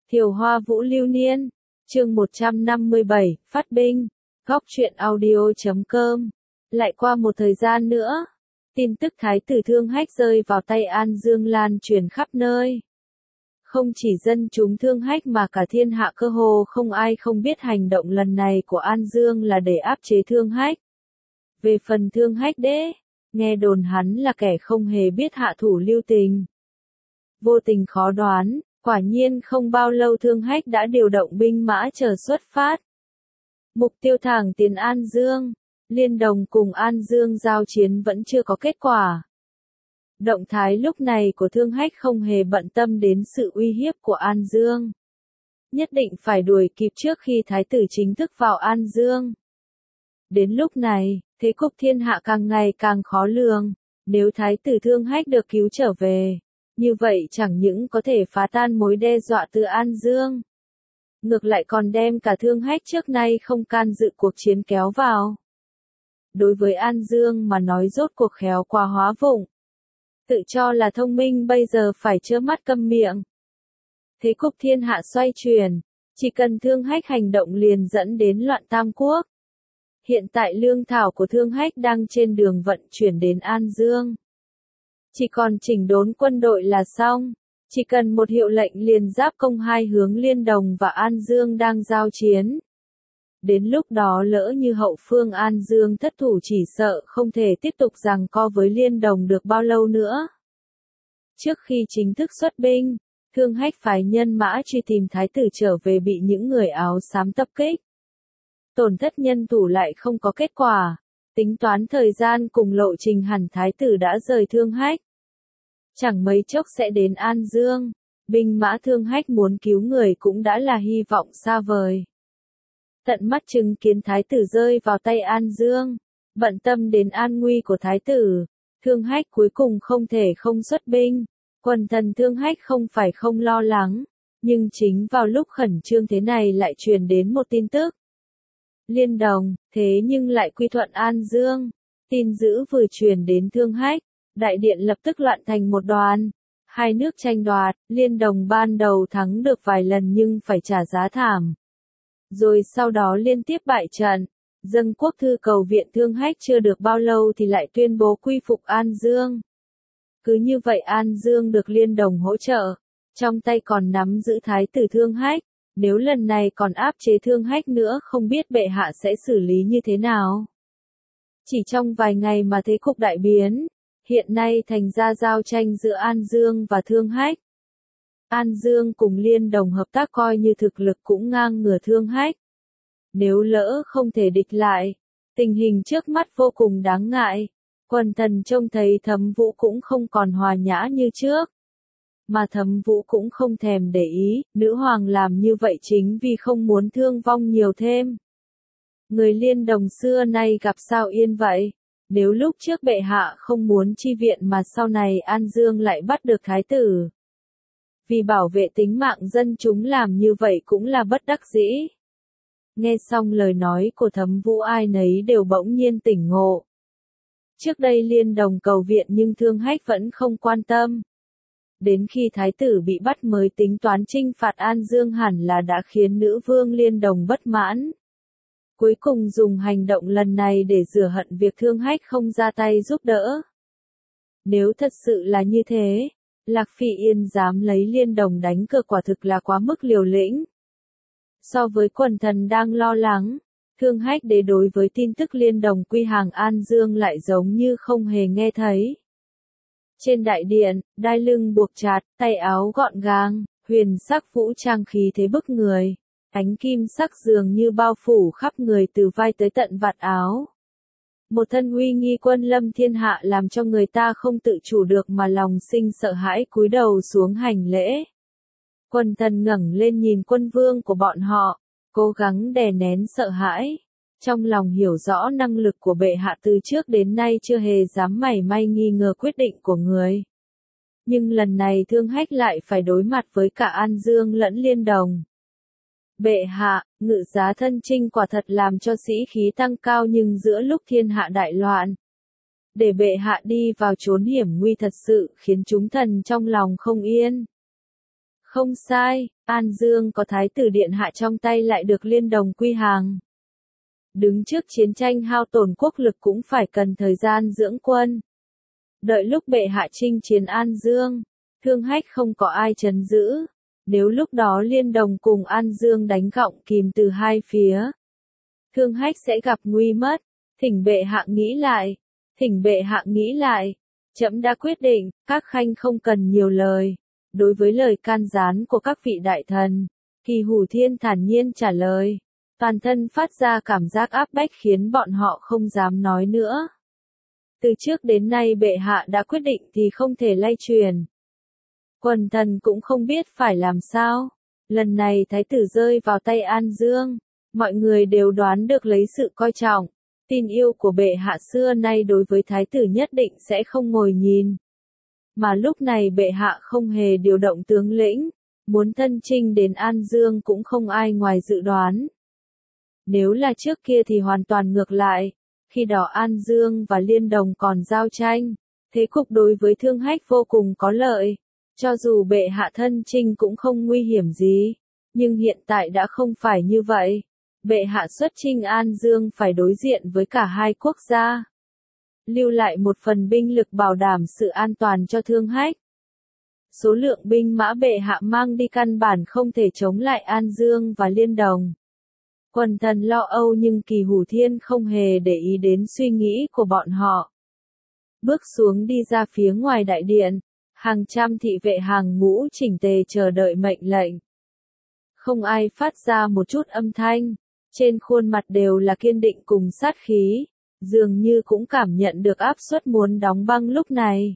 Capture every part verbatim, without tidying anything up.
Thiều Hoa Vũ Lưu Niên, chương một trăm năm mươi bảy, phát binh, góc truyện audio chấm com. Lại qua một thời gian nữa, tin tức Thái tử Thương Hách rơi vào tay An Dương lan truyền khắp nơi. Không chỉ dân chúng Thương Hách mà cả thiên hạ cơ hồ không ai không biết hành động lần này của An Dương là để áp chế Thương Hách. Về phần Thương Hách đế, nghe đồn hắn là kẻ không hề biết hạ thủ lưu tình. Vô tình khó đoán, quả nhiên không bao lâu Thương Hách đã điều động binh mã chờ xuất phát. Mục tiêu thẳng tiến An Dương, Liên Đồng cùng An Dương giao chiến vẫn chưa có kết quả. Động thái lúc này của Thương Hách không hề bận tâm đến sự uy hiếp của An Dương. Nhất định phải đuổi kịp trước khi Thái tử chính thức vào An Dương. Đến lúc này, thế cục thiên hạ càng ngày càng khó lường, nếu Thái tử Thương Hách được cứu trở về, như vậy chẳng những có thể phá tan mối đe dọa từ An Dương, ngược lại còn đem cả Thương Hách trước nay không can dự cuộc chiến kéo vào. Đối với An Dương mà nói rốt cuộc khéo qua hóa vụng. Tự cho là thông minh bây giờ phải trơ mắt câm miệng. Thế cục thiên hạ xoay chuyển, chỉ cần Thương Hách hành động liền dẫn đến loạn tam quốc. Hiện tại lương thảo của Thương Hách đang trên đường vận chuyển đến An Dương. Chỉ còn chỉnh đốn quân đội là xong, chỉ cần một hiệu lệnh liền giáp công hai hướng Liên Đồng và An Dương đang giao chiến. Đến lúc đó lỡ như hậu phương An Dương thất thủ chỉ sợ không thể tiếp tục giằng co với Liên Đồng được bao lâu nữa. Trước khi chính thức xuất binh, Thương Hách phái nhân mã truy tìm Thái tử trở về bị những người áo xám tập kích. Tổn thất nhân thủ lại không có kết quả, tính toán thời gian cùng lộ trình hẳn Thái tử đã rời Thương Hách. Chẳng mấy chốc sẽ đến An Dương, binh mã Thương Hách muốn cứu người cũng đã là hy vọng xa vời. Tận mắt chứng kiến Thái tử rơi vào tay An Dương, bận tâm đến an nguy của Thái tử, Thương Hách cuối cùng không thể không xuất binh. Quần thần Thương Hách không phải không lo lắng, nhưng chính vào lúc khẩn trương thế này lại truyền đến một tin tức. Liên Đồng, thế nhưng lại quy thuận An Dương. Tin dữ vừa truyền đến Thương Hách, đại điện lập tức loạn thành một đoàn. Hai nước tranh đoạt, Liên Đồng ban đầu thắng được vài lần nhưng phải trả giá thảm. Rồi sau đó liên tiếp bại trận, dâng quốc thư cầu viện Thương Hách chưa được bao lâu thì lại tuyên bố quy phục An Dương. Cứ như vậy An Dương được Liên Đồng hỗ trợ, trong tay còn nắm giữ Thái tử Thương Hách. Nếu lần này còn áp chế Thương Hách nữa không biết bệ hạ sẽ xử lý như thế nào. Chỉ trong vài ngày mà thế cục đại biến, hiện nay thành ra giao tranh giữa An Dương và Thương Hách. An Dương cùng Liên Đồng hợp tác coi như thực lực cũng ngang ngửa Thương Hách. Nếu lỡ không thể địch lại, tình hình trước mắt vô cùng đáng ngại. Quần thần trông thấy Thấm Vũ cũng không còn hòa nhã như trước. Mà Thấm Vũ cũng không thèm để ý, nữ hoàng làm như vậy chính vì không muốn thương vong nhiều thêm. Người Liên Đồng xưa nay gặp sao yên vậy, nếu lúc trước bệ hạ không muốn chi viện mà sau này An Dương lại bắt được Thái tử. Vì bảo vệ tính mạng dân chúng làm như vậy cũng là bất đắc dĩ. Nghe xong lời nói của Thấm Vũ ai nấy đều bỗng nhiên tỉnh ngộ. Trước đây Liên Đồng cầu viện nhưng Thương Hách vẫn không quan tâm. Đến khi Thái tử bị bắt mới tính toán trinh phạt An Dương hẳn là đã khiến nữ vương Liên Đồng bất mãn. Cuối cùng dùng hành động lần này để rửa hận việc Thương Hách không ra tay giúp đỡ. Nếu thật sự là như thế, Lạc Phi Yên dám lấy Liên Đồng đánh cược quả thực là quá mức liều lĩnh. So với quần thần đang lo lắng, Thương Hách đế đối với tin tức Liên Đồng quy hàng An Dương lại giống như không hề nghe thấy. Trên đại điện, đai lưng buộc chặt, tay áo gọn gàng, huyền sắc vũ trang khí thế bức người. Ánh kim sắc dường như bao phủ khắp người từ vai tới tận vạt áo. Một thân uy nghi quân lâm thiên hạ làm cho người ta không tự chủ được mà lòng sinh sợ hãi cúi đầu xuống hành lễ. Quần thần ngẩng lên nhìn quân vương của bọn họ, cố gắng đè nén sợ hãi. Trong lòng hiểu rõ năng lực của bệ hạ từ trước đến nay chưa hề dám mảy may nghi ngờ quyết định của người. Nhưng lần này Thương Hách lại phải đối mặt với cả An Dương lẫn Liên Đồng. Bệ hạ, ngự giá thân chinh quả thật làm cho sĩ khí tăng cao nhưng giữa lúc thiên hạ đại loạn. Để bệ hạ đi vào chốn hiểm nguy thật sự khiến chúng thần trong lòng không yên. Không sai, An Dương có thái tử điện hạ trong tay lại được liên đồng quy hàng. Đứng trước chiến tranh hao tổn quốc lực cũng phải cần thời gian dưỡng quân. Đợi lúc bệ hạ chinh chiến An Dương, Thương Hách không có ai trấn giữ. Nếu lúc đó liên đồng cùng An Dương đánh gọng kìm từ hai phía, Thương Hách sẽ gặp nguy mất. Thỉnh bệ hạ nghĩ lại, thỉnh bệ hạ nghĩ lại. Trẫm đã quyết định, các khanh không cần nhiều lời. Đối với lời can gián của các vị đại thần, Kỳ Hủ Thiên thản nhiên trả lời. Toàn thân phát ra cảm giác áp bách khiến bọn họ không dám nói nữa. Từ trước đến nay bệ hạ đã quyết định thì không thể lay truyền. Quần thần cũng không biết phải làm sao. Lần này thái tử rơi vào tay An Dương, mọi người đều đoán được lấy sự coi trọng, tin yêu của bệ hạ xưa nay đối với thái tử nhất định sẽ không ngồi nhìn. Mà lúc này bệ hạ không hề điều động tướng lĩnh, muốn thân chinh đến An Dương cũng không ai ngoài dự đoán. Nếu là trước kia thì hoàn toàn ngược lại, khi đó An Dương và Liên Đồng còn giao tranh, thế cục đối với Thương Hách vô cùng có lợi, cho dù bệ hạ thân chinh cũng không nguy hiểm gì, nhưng hiện tại đã không phải như vậy. Bệ hạ xuất chinh An Dương phải đối diện với cả hai quốc gia, lưu lại một phần binh lực bảo đảm sự an toàn cho Thương Hách. Số lượng binh mã bệ hạ mang đi căn bản không thể chống lại An Dương và Liên Đồng. Quần thần lo âu nhưng Kỳ Hủ Thiên không hề để ý đến suy nghĩ của bọn họ. Bước xuống đi ra phía ngoài đại điện, hàng trăm thị vệ hàng ngũ chỉnh tề chờ đợi mệnh lệnh. Không ai phát ra một chút âm thanh, trên khuôn mặt đều là kiên định cùng sát khí, dường như cũng cảm nhận được áp suất muốn đóng băng lúc này.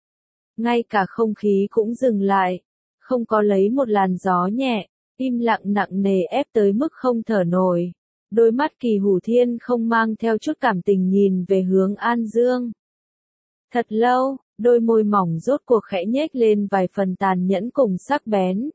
Ngay cả không khí cũng dừng lại, không có lấy một làn gió nhẹ. Im lặng nặng nề ép tới mức không thở nổi. Đôi mắt Kỳ Hủ Thiên không mang theo chút cảm tình nhìn về hướng An Dương. Thật lâu, đôi môi mỏng rốt cuộc khẽ nhếch lên vài phần tàn nhẫn cùng sắc bén.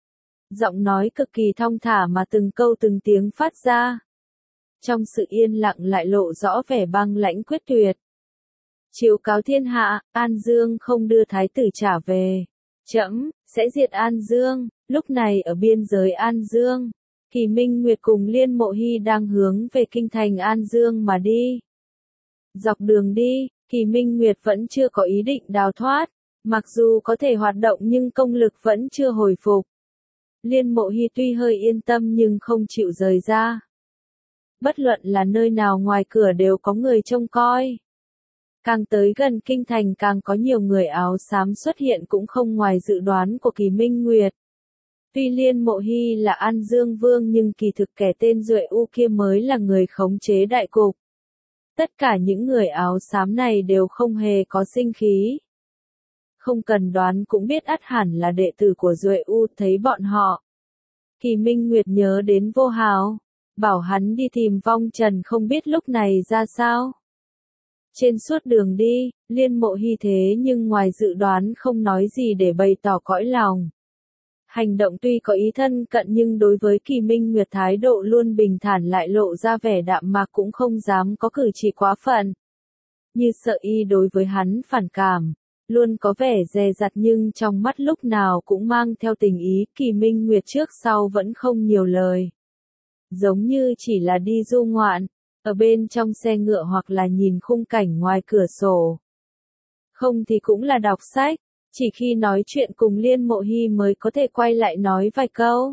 Giọng nói cực kỳ thong thả mà từng câu từng tiếng phát ra. Trong sự yên lặng lại lộ rõ vẻ băng lãnh quyết tuyệt. Chiếu cáo thiên hạ, An Dương không đưa thái tử trả về. Trẫm sẽ diệt An Dương. Lúc này ở biên giới An Dương, Kỳ Minh Nguyệt cùng Liên Mộ Hy đang hướng về kinh thành An Dương mà đi. Dọc đường đi, Kỳ Minh Nguyệt vẫn chưa có ý định đào thoát, mặc dù có thể hoạt động nhưng công lực vẫn chưa hồi phục. Liên Mộ Hy tuy hơi yên tâm nhưng không chịu rời ra. Bất luận là nơi nào ngoài cửa đều có người trông coi. Càng tới gần kinh thành càng có nhiều người áo xám xuất hiện cũng không ngoài dự đoán của Kỳ Minh Nguyệt. Tuy Liên Mộ Hy là An Dương Vương nhưng kỳ thực kẻ tên Duệ U kia mới là người khống chế đại cục. Tất cả những người áo xám này đều không hề có sinh khí. Không cần đoán cũng biết ắt hẳn là đệ tử của Duệ U thấy bọn họ. Kỳ Minh Nguyệt nhớ đến Vô Hào, bảo hắn đi tìm Vong Trần không biết lúc này ra sao. Trên suốt đường đi, Liên Mộ Hy thế nhưng ngoài dự đoán không nói gì để bày tỏ cõi lòng. Hành động tuy có ý thân cận nhưng đối với Kỳ Minh Nguyệt thái độ luôn bình thản lại lộ ra vẻ đạm mạc cũng không dám có cử chỉ quá phận. Như sợ y đối với hắn phản cảm, luôn có vẻ dè dặt nhưng trong mắt lúc nào cũng mang theo tình ý. Kỳ Minh Nguyệt trước sau vẫn không nhiều lời. Giống như chỉ là đi du ngoạn, ở bên trong xe ngựa hoặc là nhìn khung cảnh ngoài cửa sổ. Không thì cũng là đọc sách. Chỉ khi nói chuyện cùng Liên Mộ Hy mới có thể quay lại nói vài câu.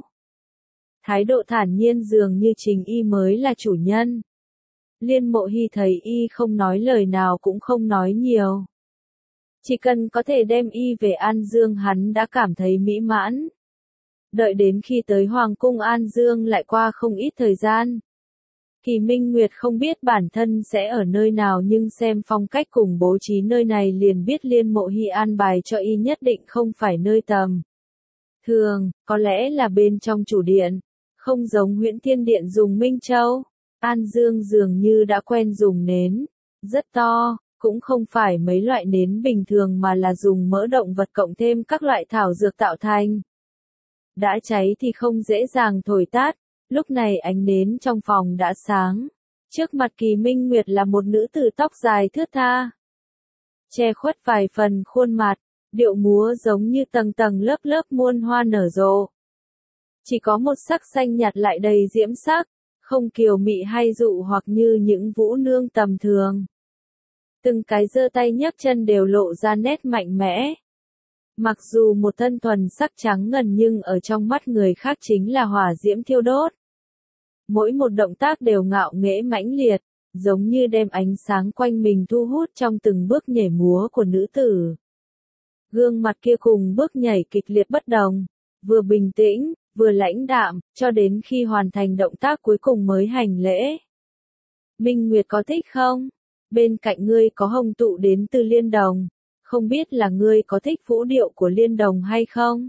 Thái độ thản nhiên dường như chính y mới là chủ nhân. Liên Mộ Hy thấy y không nói lời nào cũng không nói nhiều. Chỉ cần có thể đem y về An Dương hắn đã cảm thấy mỹ mãn. Đợi đến khi tới Hoàng cung An Dương lại qua không ít thời gian. Kỳ Minh Nguyệt không biết bản thân sẽ ở nơi nào nhưng xem phong cách cùng bố trí nơi này liền biết Liên Mộ Hy an bài cho y nhất định không phải nơi tầm thường, có lẽ là bên trong chủ điện, không giống Huyễn Thiên Điện dùng Minh Châu. An Dương dường như đã quen dùng nến, rất to, cũng không phải mấy loại nến bình thường mà là dùng mỡ động vật cộng thêm các loại thảo dược tạo thành. Đã cháy thì không dễ dàng thổi tắt. Lúc này ánh nến trong phòng đã sáng. Trước mặt Kỳ Minh Nguyệt là một nữ tử tóc dài thướt tha. Che khuất vài phần khuôn mặt, điệu múa giống như tầng tầng lớp lớp muôn hoa nở rộ. Chỉ có một sắc xanh nhạt lại đầy diễm sắc, không kiều mị hay dụ hoặc như những vũ nương tầm thường. Từng cái giơ tay nhấc chân đều lộ ra nét mạnh mẽ. Mặc dù một thân thuần sắc trắng ngần nhưng ở trong mắt người khác chính là hỏa diễm thiêu đốt. Mỗi một động tác đều ngạo nghễ mãnh liệt, giống như đem ánh sáng quanh mình thu hút trong từng bước nhảy múa của nữ tử. Gương mặt kia cùng bước nhảy kịch liệt bất đồng, vừa bình tĩnh, vừa lãnh đạm, cho đến khi hoàn thành động tác cuối cùng mới hành lễ. Minh Nguyệt có thích không? Bên cạnh ngươi có hồng tụ đến từ Liên Đồng, không biết là ngươi có thích vũ điệu của Liên Đồng hay không?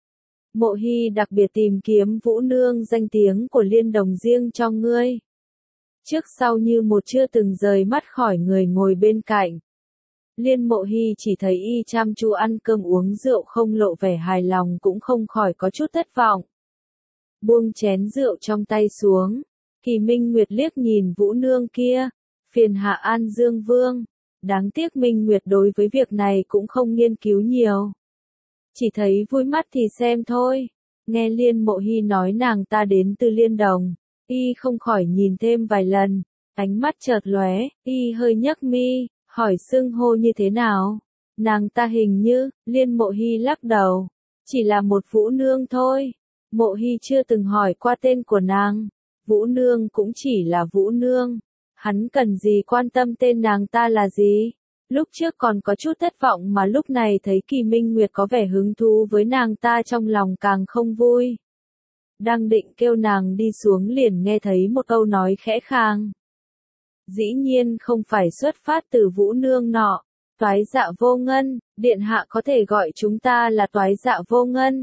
Mộ Hy đặc biệt tìm kiếm vũ nương danh tiếng của Liên Đồng riêng cho ngươi. Trước sau như một chưa từng rời mắt khỏi người ngồi bên cạnh. Liên Mộ Hy chỉ thấy y chăm chú ăn cơm uống rượu không lộ vẻ hài lòng cũng không khỏi có chút thất vọng. Buông chén rượu trong tay xuống, Kỳ Minh Nguyệt liếc nhìn vũ nương kia, phiền hạ An Dương Vương. Đáng tiếc Minh Nguyệt đối với việc này cũng không nghiên cứu nhiều. Chỉ thấy vui mắt thì xem thôi. Nghe Liên Mộ Hy nói nàng ta đến từ Liên Đồng, y không khỏi nhìn thêm vài lần, ánh mắt chợt lóe, y hơi nhấc mi, hỏi xưng hô như thế nào. Nàng ta hình như, Liên Mộ Hy lắc đầu, chỉ là một vũ nương thôi. Mộ Hy chưa từng hỏi qua tên của nàng, vũ nương cũng chỉ là vũ nương. Hắn cần gì quan tâm tên nàng ta là gì? Lúc trước còn có chút thất vọng mà lúc này thấy Kỳ Minh Nguyệt có vẻ hứng thú với nàng ta trong lòng càng không vui. Đang định kêu nàng đi xuống liền nghe thấy một câu nói khẽ khàng. Dĩ nhiên không phải xuất phát từ vũ nương nọ, Toái Dạ Vô Ngân, điện hạ có thể gọi chúng ta là Toái Dạ Vô Ngân.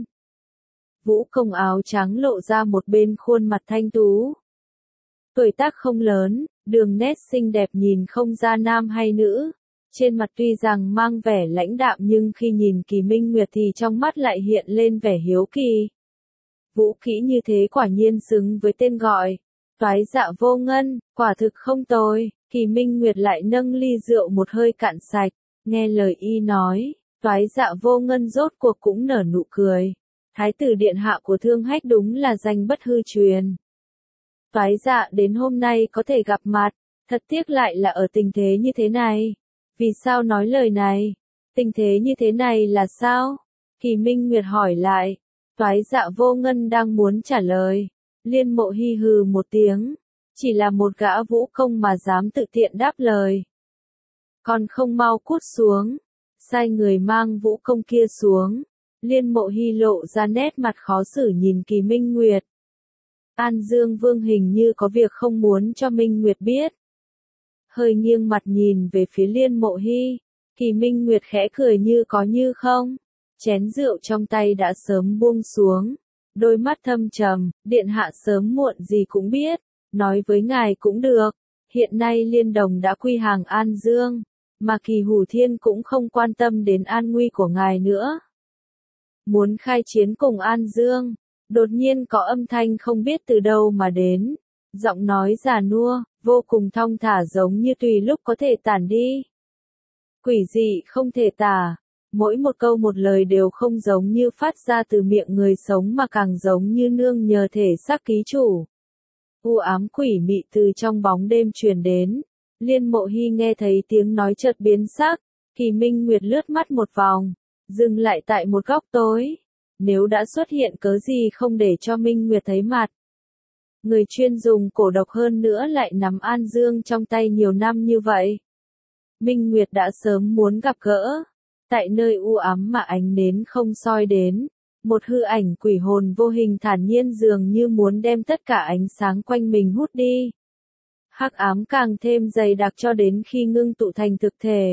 Vũ công áo trắng lộ ra một bên khuôn mặt thanh tú. Tuổi tác không lớn, đường nét xinh đẹp nhìn không ra nam hay nữ. Trên mặt tuy rằng mang vẻ lãnh đạm nhưng khi nhìn Kỳ Minh Nguyệt thì trong mắt lại hiện lên vẻ hiếu kỳ. Vũ kỹ như thế quả nhiên xứng với tên gọi. Toái Dạ Vô Ngân, quả thực không tồi. Kỳ Minh Nguyệt lại nâng ly rượu một hơi cạn sạch, nghe lời y nói, Toái Dạ Vô Ngân rốt cuộc cũng nở nụ cười. Thái tử điện hạ của Thương Hách đúng là danh bất hư truyền. Toái Dạ đến hôm nay có thể gặp mặt, thật tiếc lại là ở tình thế như thế này. Vì sao nói lời này? Tình thế như thế này là sao? Kỳ Minh Nguyệt hỏi lại. Toái Dạ Vô Ngân đang muốn trả lời. Liên Mộ Hy hừ một tiếng. Chỉ là một gã vũ công mà dám tự tiện đáp lời. Còn không mau cút xuống. Sai người mang vũ công kia xuống. Liên Mộ Hy lộ ra nét mặt khó xử nhìn Kỳ Minh Nguyệt. An Dương Vương hình như có việc không muốn cho Minh Nguyệt biết. Hơi nghiêng mặt nhìn về phía Liên Mộ Hy, Kỳ Minh Nguyệt khẽ cười như có như không. Chén rượu trong tay đã sớm buông xuống, đôi mắt thâm trầm, điện hạ sớm muộn gì cũng biết, nói với ngài cũng được. Hiện nay Liên Đồng đã quy hàng An Dương, mà Kỳ Hủ Thiên cũng không quan tâm đến an nguy của ngài nữa. Muốn khai chiến cùng An Dương, đột nhiên có âm thanh không biết từ đâu mà đến, giọng nói già nua, vô cùng thong thả giống như tùy lúc có thể tản đi. Quỷ dị không thể tả, mỗi một câu một lời đều không giống như phát ra từ miệng người sống mà càng giống như nương nhờ thể xác ký chủ. U ám quỷ mị từ trong bóng đêm truyền đến, Liên Mộ Hy nghe thấy tiếng nói chợt biến sắc, Kỳ Minh Nguyệt lướt mắt một vòng, dừng lại tại một góc tối. Nếu đã xuất hiện cớ gì không để cho Minh Nguyệt thấy mặt. Người chuyên dùng cổ độc hơn nữa lại nắm An Dương trong tay nhiều năm như vậy. Minh Nguyệt đã sớm muốn gặp gỡ. Tại nơi u ám mà ánh nến không soi đến, một hư ảnh quỷ hồn vô hình thản nhiên dường như muốn đem tất cả ánh sáng quanh mình hút đi. Hắc ám càng thêm dày đặc cho đến khi ngưng tụ thành thực thể.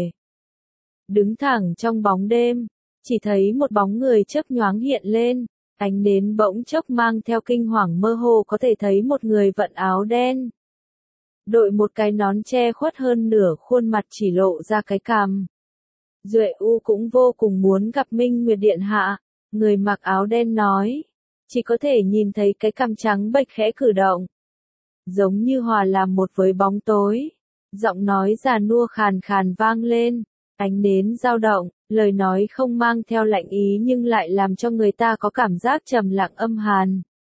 Đứng thẳng trong bóng đêm, chỉ thấy một bóng người chớp nhoáng hiện lên, ánh nến bỗng chốc mang theo kinh hoàng mơ hồ có thể thấy một người vận áo đen. Đội một cái nón che khuất hơn nửa khuôn mặt chỉ lộ ra cái cằm. Duệ U cũng vô cùng muốn gặp Minh Nguyệt Điện Hạ, người mặc áo đen nói. Chỉ có thể nhìn thấy cái cằm trắng bệch khẽ cử động. Giống như hòa làm một với bóng tối. Giọng nói già nua khàn khàn vang lên, ánh nến dao động, lời nói không mang theo lạnh ý nhưng lại làm cho người ta có cảm giác trầm lặng âm hàn.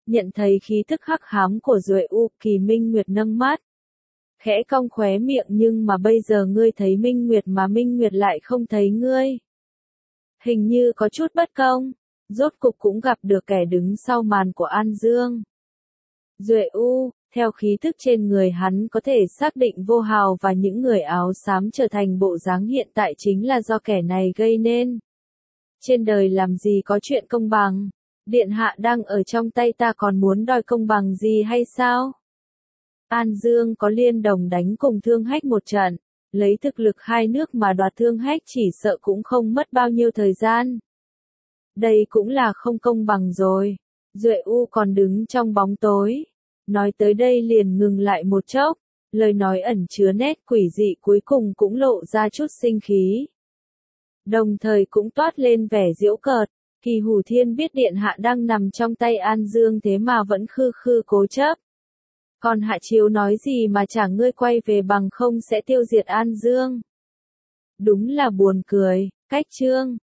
Nhận thấy khí thức hắc hám của Duệ U, Kỳ Minh Nguyệt nâng mắt. Khẽ cong khóe miệng, nhưng mà bây giờ ngươi thấy Minh Nguyệt mà Minh Nguyệt lại không thấy ngươi. Hình như có chút bất công, rốt cục cũng gặp được kẻ đứng sau màn của An Dương. Duệ U, theo khí thức trên người hắn có thể xác định Vô Hào và những người áo xám trở thành bộ dáng hiện tại chính là do kẻ này gây nên. Trên đời làm gì có chuyện công bằng, điện hạ đang ở trong tay ta còn muốn đòi công bằng gì hay sao? An Dương có liên đồng đánh cùng Thương Hách một trận, lấy thực lực hai nước mà đoạt Thương Hách chỉ sợ cũng không mất bao nhiêu thời gian. Đây cũng là không công bằng rồi. Duệ U còn đứng trong bóng tối. Nói tới đây liền ngừng lại một chốc, lời nói ẩn chứa nét quỷ dị cuối cùng cũng lộ ra chút sinh khí. Đồng thời cũng toát lên vẻ giễu cợt, Kỳ Hủ Thiên biết điện hạ đang nằm trong tay An Dương thế mà vẫn khư khư cố chấp. Còn Hạ Chiếu nói gì mà chả ngươi quay về bằng không sẽ tiêu diệt An Dương. Đúng là buồn cười, cách chương.